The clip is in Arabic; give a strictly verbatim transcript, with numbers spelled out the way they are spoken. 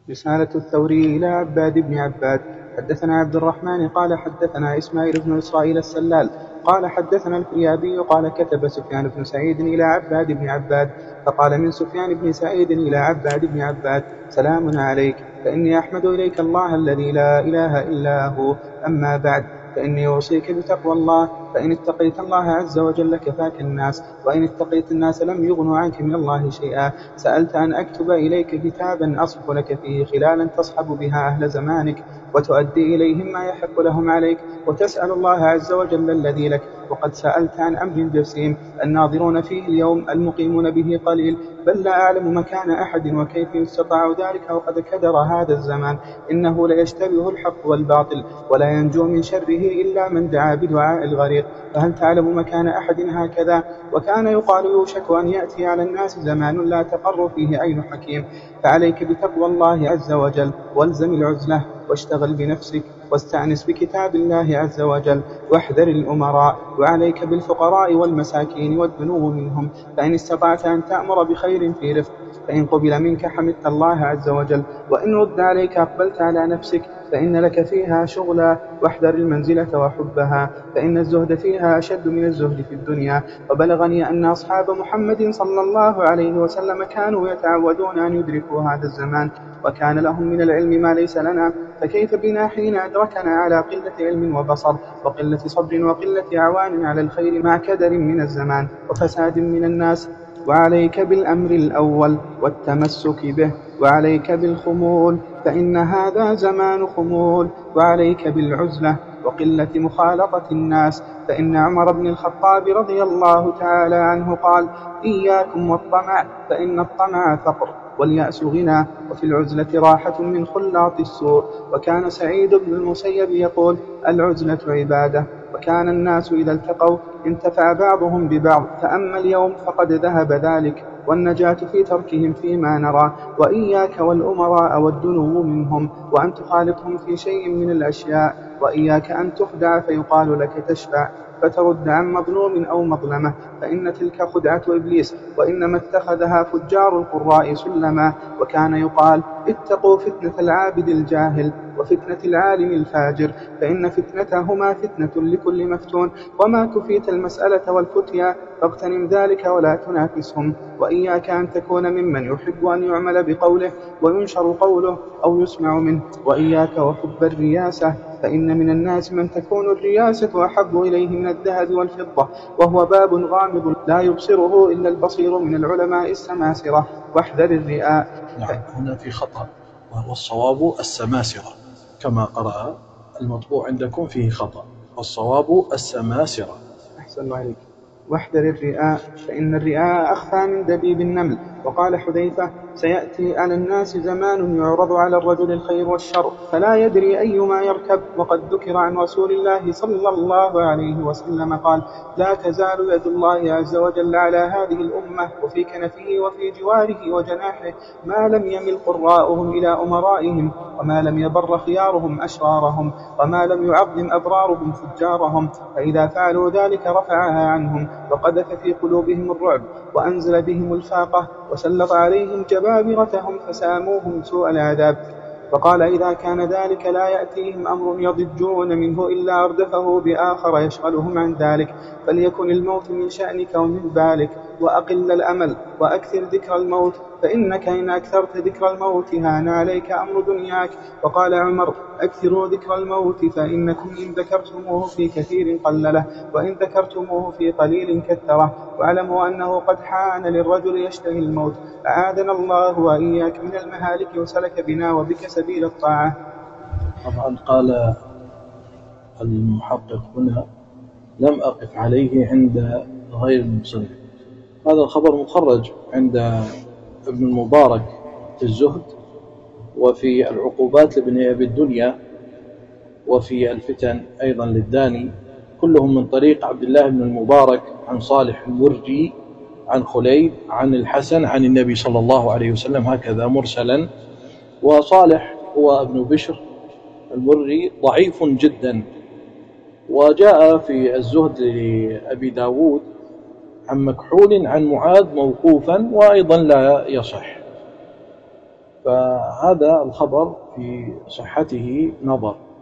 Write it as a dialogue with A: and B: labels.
A: رسالة الثوري إلى عباد بن عباد. حدثنا عبد الرحمن قال حدثنا إسماعيل بن إسرائيل السلال قال حدثنا الفريابي قال كتب سفيان بن سعيد إلى عباد بن عباد فقال من سفيان بن سعيد إلى عباد بن عباد: سلام عليك، فإني أحمد إليك الله الذي لا إله إلا هو، أما بعد، فإني أوصيك بتقوى الله، فإن اتقيت الله عز وجل كفاك الناس، وإن اتقيت الناس لم يغنوا عنك من الله شيئا. سألت أن أكتب إليك كتابا أصف لك فيه خلالا تصحب بها أهل زمانك وتؤدي إليهم ما يحق لهم عليك، وتسأل الله عز وجل الذي لك. وقد سألت عن أمر جسيم الناظرون فيه اليوم المقيمون به قليل، بل لا أعلم مكان أحد وكيف يستطاع ذلك، وقد كدر هذا الزمان، إنه ليشتبه الحق والباطل، ولا ينجو من شره إلا من دعا بدعاء الغريق. فهل تعلم مكان أحد هكذا؟ وكان يقال يوشك أن يأتي على الناس زمان لا تقر فيه عين حكيم. فعليك بتقوى الله عز وجل، والزم العزلة، واشتغل بنفسك، واستأنس بكتاب الله عز وجل، واحذر الأمراء، وعليك بالفقراء والمساكين والدنو منهم، فإن استطعت أن تأمر بخير في رفق، فإن قبل منك حمدت الله عز وجل، وإن رد عليك أقبلت على نفسك، فإن لك فيها شغلا، واحذر المنزلة وحبها، فإن الزهد فيها أشد من الزهد في الدنيا. وبلغني أن أصحاب محمد صلى الله عليه وسلم كانوا يتعودون أن يدركوا هذا الزمان، وكان لهم من العلم ما ليس لنا، فكيف بنا حين أدركنا على قلة علم وبصر، وقلة صبر، وقلة أعوان على الخير، مع كدر من الزمان وفساد من الناس. وعليك بالأمر الأول والتمسك به، وعليك بالخمول، فإن هذا زمان خمول، وعليك بالعزلة وقلة مخالطة الناس، فإن عمر بن الخطاب رضي الله تعالى عنه قال: إياكم والطمع، فإن الطمع فقر، واليأس غنى، وفي العزلة راحة من خلاط السوء. وكان سعيد بن المسيب يقول: العزلة عبادة. وكان الناس إذا التقوا انتفع بعضهم ببعض، فأما اليوم فقد ذهب ذلك، والنجاة في تركهم فيما نرى. وإياك والأمراء والدنو منهم، وأن تخالطهم في شيء من الأشياء، وإياك أن تخدع فيقال لك تشفع فترد عن مظلوم أو مظلمة، فإن تلك خدعة إبليس، وإنما اتخذها فجار القراء سلما. وكان يقال: اتقوا فتنة العابد الجاهل وفتنة العالم الفاجر، فإن فتنتهما فتنة لكل مفتون، وما كفيت المسألة والفتيا، فاغتنم ذلك ولا تنافسهم. وإياك أن تكون ممن يحب أن يعمل بقوله وينشر قوله أو يسمع منه. وإياك وحب الرياسة، فإن من الناس من تكون الرياسة أحب إليه من الذهب والفضة، وهو باب غامض لا يبصره إلا البصير من العلماء السماسرة. واحذر الرئاء.
B: نعم، هنا في خطأ، والصواب السماسرة كما قرأ المطبوع عندكم، فيه خطأ، والصواب السماسرة.
A: أحسن الله عليك. واحذر الرئاء، فإن الرئاء أخفى من دبيب النمل. وقال حذيفة: سيأتي على الناس زمان يعرض على الرجل الخير والشر فلا يدري أيما يركب. وقد ذكر عن رسول الله صلى الله عليه وسلم قال: لا تزال يد الله عز وجل على هذه الأمة وفي كنفه وفي جواره وجناحه ما لم يمل قراءهم إلى أمرائهم، وما لم يبر خيارهم أشرارهم، وما لم يعظم أبرارهم فجارهم، فإذا فعلوا ذلك رفعها عنهم، وقذف في قلوبهم الرعب، وأنزل بهم الفاقة، وسلط عليهم جبابرتهم فساموهم سوء العذاب. وقال: إذا كان ذلك لا يأتيهم أمر يضجون منه إلا أردفه بآخر يشغلهم عن ذلك، فليكن الموت من شأنك ومن بالك، وأقل الأمل، وأكثر ذكر الموت، فإنك إن أكثرت ذكر الموت هان عليك أمر دنياك. وقال عمر: أكثروا ذكر الموت، فإنكم إن ذكرتموه في كثير قلله، وإن ذكرتموه في قليل كثره. واعلموا أنه قد حان للرجل يشتهي الموت، أعاذنا الله وإياك من المهالك، وسلك بنا وبك سبيل الطاعة.
B: طبعا قال المحقق هنا: لم أقف عليه عند غير المصنف. هذا الخبر مخرج عند ابن المبارك في الزهد، وفي العقوبات لابن أبي الدنيا، وفي الفتن أيضا للداني، كلهم من طريق عبد الله بن المبارك عن صالح المرجي عن خليل عن الحسن عن النبي صلى الله عليه وسلم، هكذا مرسلا. وصالح هو ابن بشر المرجي ضعيف جدا. وجاء في الزهد لأبي داود عن مكحول عن معاذ موقوفا، وأيضا لا يصح. فهذا الخبر في صحته نظر.